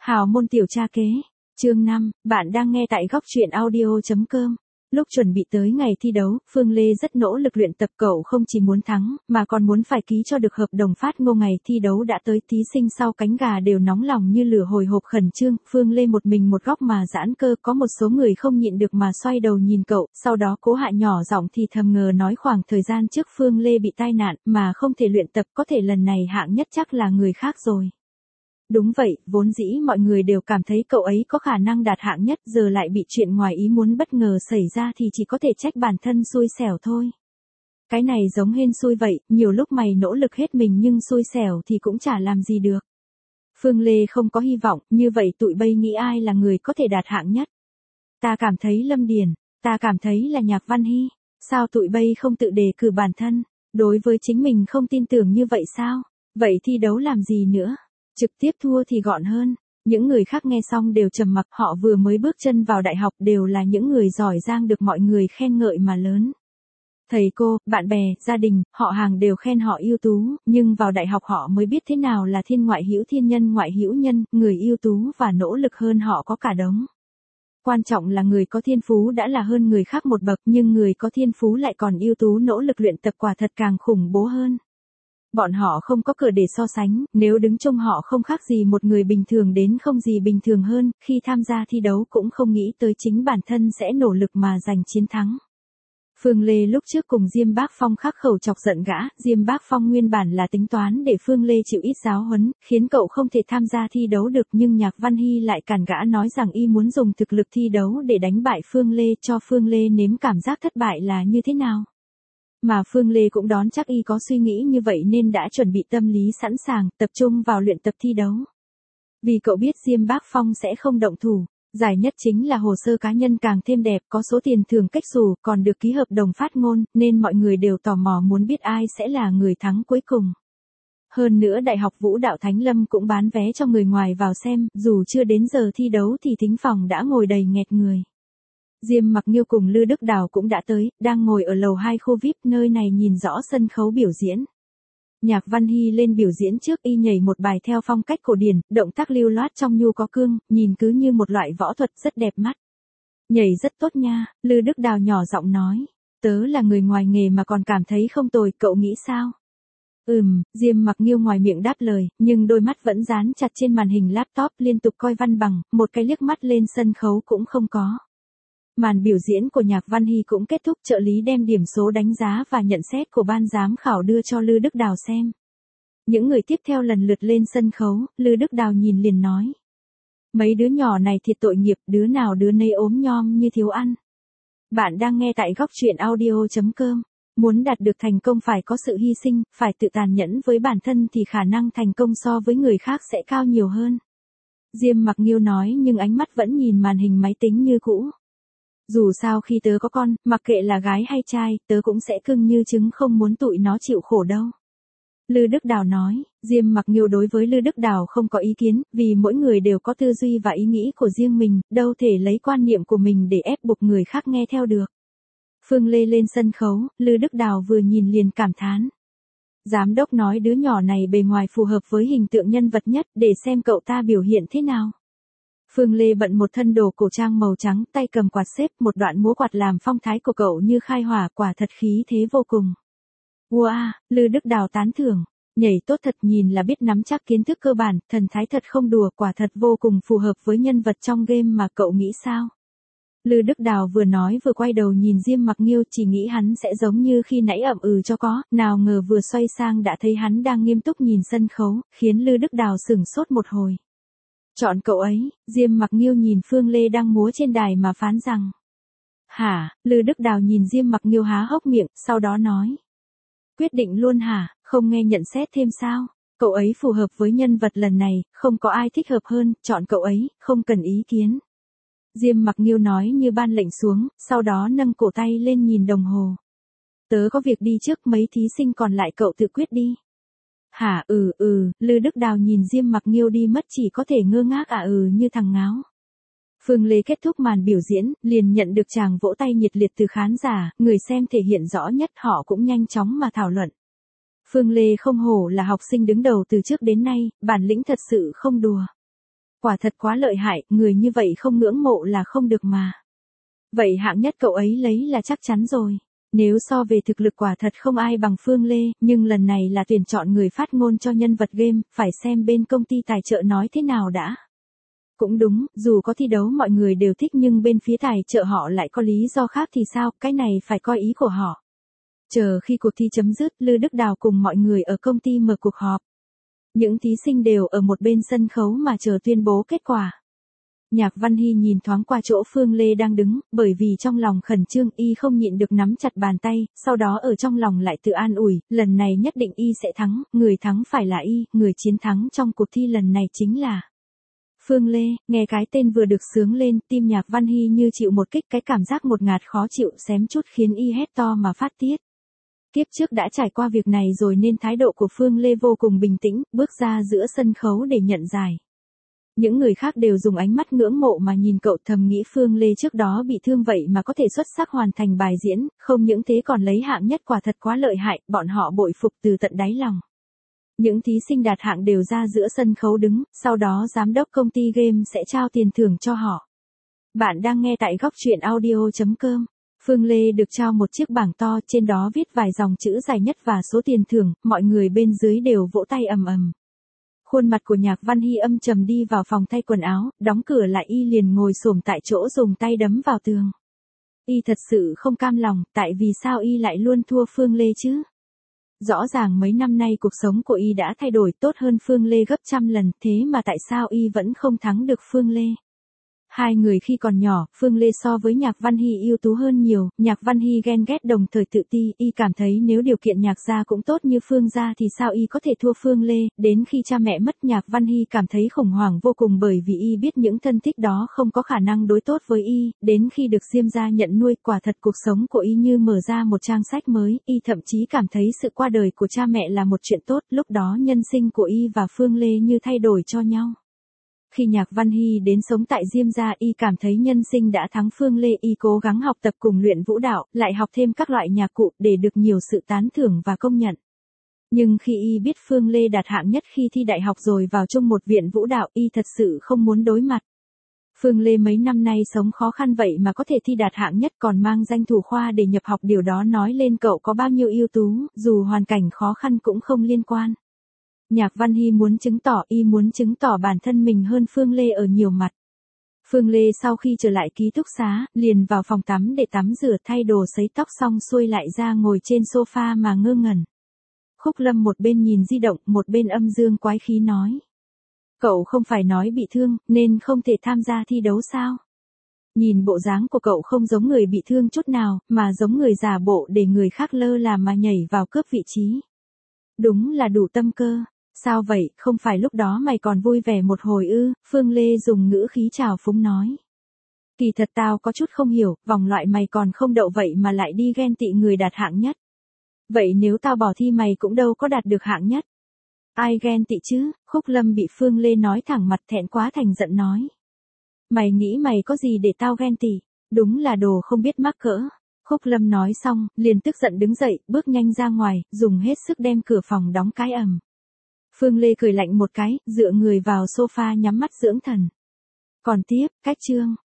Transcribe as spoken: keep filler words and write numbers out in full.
Hào môn tiểu cha kế. Chương năm, bạn đang nghe tại góc truyện audio chấm com. Lúc chuẩn bị tới ngày thi đấu, Phương Lê rất nỗ lực luyện tập, cậu không chỉ muốn thắng, mà còn muốn phải ký cho được hợp đồng phát ngôn. Ngày thi đấu đã tới, thí sinh sau cánh gà đều nóng lòng như lửa, hồi hộp khẩn trương. Phương Lê một mình một góc mà giãn cơ, có một số người không nhịn được mà xoay đầu nhìn cậu, sau đó Cố Hạ nhỏ giọng thì thầm ngờ nói khoảng thời gian trước Phương Lê bị tai nạn, mà không thể luyện tập, có thể lần này hạng nhất chắc là người khác rồi. Đúng vậy, vốn dĩ mọi người đều cảm thấy cậu ấy có khả năng đạt hạng nhất, giờ lại bị chuyện ngoài ý muốn bất ngờ xảy ra thì chỉ có thể trách bản thân xui xẻo thôi. Cái này giống hên xui vậy, nhiều lúc mày nỗ lực hết mình nhưng xui xẻo thì cũng chả làm gì được. Phương Lê không có hy vọng, như vậy tụi bây nghĩ ai là người có thể đạt hạng nhất? Ta cảm thấy Lâm Điền, ta cảm thấy là Nhạc Văn Hy, sao tụi bây không tự đề cử bản thân, đối với chính mình không tin tưởng như vậy sao? Vậy thi đấu làm gì nữa? Trực tiếp thua thì gọn hơn. Những người khác nghe xong đều trầm mặc, họ vừa mới bước chân vào đại học, đều là những người giỏi giang được mọi người khen ngợi mà lớn. Thầy cô, bạn bè, gia đình, họ hàng đều khen họ ưu tú, nhưng vào đại học họ mới biết thế nào là thiên ngoại hữu thiên nhân ngoại hữu nhân, người ưu tú và nỗ lực hơn họ có cả đống. Quan trọng là người có thiên phú đã là hơn người khác một bậc, nhưng người có thiên phú lại còn ưu tú nỗ lực luyện tập, quả thật càng khủng bố hơn. Bọn họ không có cửa để so sánh, nếu đứng trông họ không khác gì một người bình thường đến không gì bình thường hơn, khi tham gia thi đấu cũng không nghĩ tới chính bản thân sẽ nỗ lực mà giành chiến thắng. Phương Lê lúc trước cùng Diêm Bác Phong khắc khẩu chọc giận gã, Diêm Bác Phong nguyên bản là tính toán để Phương Lê chịu ít giáo huấn, khiến cậu không thể tham gia thi đấu được, nhưng Nhạc Văn Hy lại cản gã nói rằng y muốn dùng thực lực thi đấu để đánh bại Phương Lê, cho Phương Lê nếm cảm giác thất bại là như thế nào. Mà Phương Lê cũng đoán chắc y có suy nghĩ như vậy nên đã chuẩn bị tâm lý sẵn sàng, tập trung vào luyện tập thi đấu. Vì cậu biết Diêm Bác Phong sẽ không động thủ, giải nhất chính là hồ sơ cá nhân càng thêm đẹp, có số tiền thưởng cách xù, còn được ký hợp đồng phát ngôn, nên mọi người đều tò mò muốn biết ai sẽ là người thắng cuối cùng. Hơn nữa Đại học Vũ đạo Thánh Lâm cũng bán vé cho người ngoài vào xem, dù chưa đến giờ thi đấu thì thính phòng đã ngồi đầy nghẹt người. Diêm Mặc Nghiêu cùng Lư Đức Đào cũng đã tới, đang ngồi ở lầu hai khu vi ai pi, nơi này nhìn rõ sân khấu biểu diễn. Nhạc Văn Hy lên biểu diễn trước, y nhảy một bài theo phong cách cổ điển, động tác lưu loát trong nhu có cương, nhìn cứ như một loại võ thuật, rất đẹp mắt. Nhảy rất tốt nha, Lư Đức Đào nhỏ giọng nói. Tớ là người ngoài nghề mà còn cảm thấy không tồi, cậu nghĩ sao? Ừm, Diêm Mặc Nghiêu ngoài miệng đáp lời, nhưng đôi mắt vẫn dán chặt trên màn hình laptop, liên tục coi văn bằng, một cái liếc mắt lên sân khấu cũng không có. Màn biểu diễn của Nhạc Văn Hy cũng kết thúc, trợ lý đem điểm số đánh giá và nhận xét của ban giám khảo đưa cho Lư Đức Đào xem. Những người tiếp theo lần lượt lên sân khấu, Lư Đức Đào nhìn liền nói. Mấy đứa nhỏ này thiệt tội nghiệp, đứa nào đứa nấy ốm nhom như thiếu ăn. Bạn đang nghe tại góc truyện audio chấm com. Muốn đạt được thành công phải có sự hy sinh, phải tự tàn nhẫn với bản thân thì khả năng thành công so với người khác sẽ cao nhiều hơn. Diêm Mặc Nghiêu nói nhưng ánh mắt vẫn nhìn màn hình máy tính như cũ. Dù sao khi tớ có con, mặc kệ là gái hay trai, tớ cũng sẽ cưng như trứng, không muốn tụi nó chịu khổ đâu. Lư Đức Đào nói, Diêm Mặc Nghiêu đối với Lư Đức Đào không có ý kiến, vì mỗi người đều có tư duy và ý nghĩ của riêng mình, đâu thể lấy quan niệm của mình để ép buộc người khác nghe theo được. Phương Lê lên sân khấu, Lư Đức Đào vừa nhìn liền cảm thán. Giám đốc nói đứa nhỏ này bề ngoài phù hợp với hình tượng nhân vật nhất, để xem cậu ta biểu hiện thế nào. Phương Lê bận một thân đồ cổ trang màu trắng, tay cầm quạt xếp, một đoạn múa quạt làm phong thái của cậu như khai hỏa, quả thật khí thế vô cùng. Wow, Lư Đức Đào tán thưởng, nhảy tốt thật, nhìn là biết nắm chắc kiến thức cơ bản, thần thái thật không đùa, quả thật vô cùng phù hợp với nhân vật trong game mà, cậu nghĩ sao? Lư Đức Đào vừa nói vừa quay đầu nhìn Diêm Mặc Nghiêu, chỉ nghĩ hắn sẽ giống như khi nãy ậm ừ cho có, nào ngờ vừa xoay sang đã thấy hắn đang nghiêm túc nhìn sân khấu, khiến Lư Đức Đào sửng sốt một hồi. Chọn cậu ấy, Diêm Mặc Nghiêu nhìn Phương Lê đang múa trên đài mà phán rằng. Hả, Lư Đức Đào nhìn Diêm Mặc Nghiêu há hốc miệng, sau đó nói. Quyết định luôn hả, không nghe nhận xét thêm sao? Cậu ấy phù hợp với nhân vật lần này, không có ai thích hợp hơn, chọn cậu ấy, không cần ý kiến. Diêm Mặc Nghiêu nói như ban lệnh xuống, sau đó nâng cổ tay lên nhìn đồng hồ. Tớ có việc đi trước, mấy thí sinh còn lại cậu tự quyết đi. Hả, ừ ừ, Lư Đức Đào nhìn Diêm Mặc Nghiêu đi mất, chỉ có thể ngơ ngác à ừ như thằng ngáo. Phương Lê kết thúc màn biểu diễn, liền nhận được tràng vỗ tay nhiệt liệt từ khán giả, người xem thể hiện rõ nhất, họ cũng nhanh chóng mà thảo luận. Phương Lê không hổ là học sinh đứng đầu từ trước đến nay, bản lĩnh thật sự không đùa. Quả thật quá lợi hại, người như vậy không ngưỡng mộ là không được mà. Vậy hạng nhất cậu ấy lấy là chắc chắn rồi. Nếu so về thực lực quả thật không ai bằng Phương Lê, nhưng lần này là tuyển chọn người phát ngôn cho nhân vật game, phải xem bên công ty tài trợ nói thế nào đã. Cũng đúng, dù có thi đấu mọi người đều thích nhưng bên phía tài trợ họ lại có lý do khác thì sao, cái này phải coi ý của họ. Chờ khi cuộc thi chấm dứt, Lư Đức Đào cùng mọi người ở công ty mở cuộc họp. Những thí sinh đều ở một bên sân khấu mà chờ tuyên bố kết quả. Nhạc Văn Hy nhìn thoáng qua chỗ Phương Lê đang đứng, bởi vì trong lòng khẩn trương y không nhịn được nắm chặt bàn tay, sau đó ở trong lòng lại tự an ủi, lần này nhất định y sẽ thắng, người thắng phải là y, người chiến thắng trong cuộc thi lần này chính là Phương Lê. Nghe cái tên vừa được xướng lên, tim Nhạc Văn Hy như chịu một kích, cái cảm giác ngột ngạt khó chịu xém chút khiến y hét to mà phát tiết. Kiếp trước đã trải qua việc này rồi nên thái độ của Phương Lê vô cùng bình tĩnh, bước ra giữa sân khấu để nhận giải. Những người khác đều dùng ánh mắt ngưỡng mộ mà nhìn cậu, thầm nghĩ Phương Lê trước đó bị thương vậy mà có thể xuất sắc hoàn thành bài diễn, không những thế còn lấy hạng nhất, quả thật quá lợi hại, bọn họ bội phục từ tận đáy lòng. Những thí sinh đạt hạng đều ra giữa sân khấu đứng, sau đó giám đốc công ty game sẽ trao tiền thưởng cho họ. Bạn đang nghe tại góc truyện audio chấm com. Phương Lê được trao một chiếc bảng to, trên đó viết vài dòng chữ dài nhất và số tiền thưởng, mọi người bên dưới đều vỗ tay ầm ầm. Khuôn mặt của Nhạc Văn Hy âm trầm đi vào phòng thay quần áo, đóng cửa lại y liền ngồi xổm tại chỗ dùng tay đấm vào tường. Y thật sự không cam lòng, tại vì sao y lại luôn thua Phương Lê chứ? Rõ ràng mấy năm nay cuộc sống của y đã thay đổi tốt hơn Phương Lê gấp trăm lần, thế mà tại sao y vẫn không thắng được Phương Lê? Hai người khi còn nhỏ, Phương Lê so với Nhạc Văn Hy ưu tú hơn nhiều, Nhạc Văn Hy ghen ghét đồng thời tự ti, y cảm thấy nếu điều kiện Nhạc gia cũng tốt như Phương gia thì sao y có thể thua Phương Lê, đến khi cha mẹ mất Nhạc Văn Hy cảm thấy khủng hoảng vô cùng bởi vì y biết những thân thích đó không có khả năng đối tốt với y, đến khi được Diêm gia nhận nuôi, quả thật cuộc sống của y như mở ra một trang sách mới, y thậm chí cảm thấy sự qua đời của cha mẹ là một chuyện tốt, lúc đó nhân sinh của y và Phương Lê như thay đổi cho nhau. Khi Nhạc Văn Hy đến sống tại Diêm gia, y cảm thấy nhân sinh đã thắng Phương Lê, y cố gắng học tập cùng luyện vũ đạo, lại học thêm các loại nhạc cụ để được nhiều sự tán thưởng và công nhận. Nhưng khi y biết Phương Lê đạt hạng nhất khi thi đại học rồi vào chung một viện vũ đạo, y thật sự không muốn đối mặt. Phương Lê mấy năm nay sống khó khăn vậy mà có thể thi đạt hạng nhất còn mang danh thủ khoa để nhập học, điều đó nói lên cậu có bao nhiêu ưu tú, dù hoàn cảnh khó khăn cũng không liên quan. Nhạc Văn Hy muốn chứng tỏ, y muốn chứng tỏ bản thân mình hơn Phương Lê ở nhiều mặt. Phương Lê sau khi trở lại ký túc xá, liền vào phòng tắm để tắm rửa thay đồ sấy tóc xong xuôi lại ra ngồi trên sofa mà ngơ ngẩn. Khúc Lâm một bên nhìn di động, một bên âm dương quái khí nói. Cậu không phải nói bị thương, nên không thể tham gia thi đấu sao? Nhìn bộ dáng của cậu không giống người bị thương chút nào, mà giống người giả bộ để người khác lơ là mà nhảy vào cướp vị trí. Đúng là đủ tâm cơ. Sao vậy, không phải lúc đó mày còn vui vẻ một hồi ư? Phương Lê dùng ngữ khí trào phúng nói. Kỳ thật tao có chút không hiểu, vòng loại mày còn không đậu vậy mà lại đi ghen tị người đạt hạng nhất. Vậy nếu tao bỏ thi mày cũng đâu có đạt được hạng nhất. Ai ghen tị chứ? Khúc Lâm bị Phương Lê nói thẳng mặt thẹn quá thành giận nói. Mày nghĩ mày có gì để tao ghen tị? Đúng là đồ không biết mắc cỡ. Khúc Lâm nói xong, liền tức giận đứng dậy, bước nhanh ra ngoài, dùng hết sức đem cửa phòng đóng cái ầm. Phương Lê cười lạnh một cái, dựa người vào sofa nhắm mắt dưỡng thần. Còn tiếp, cách chương.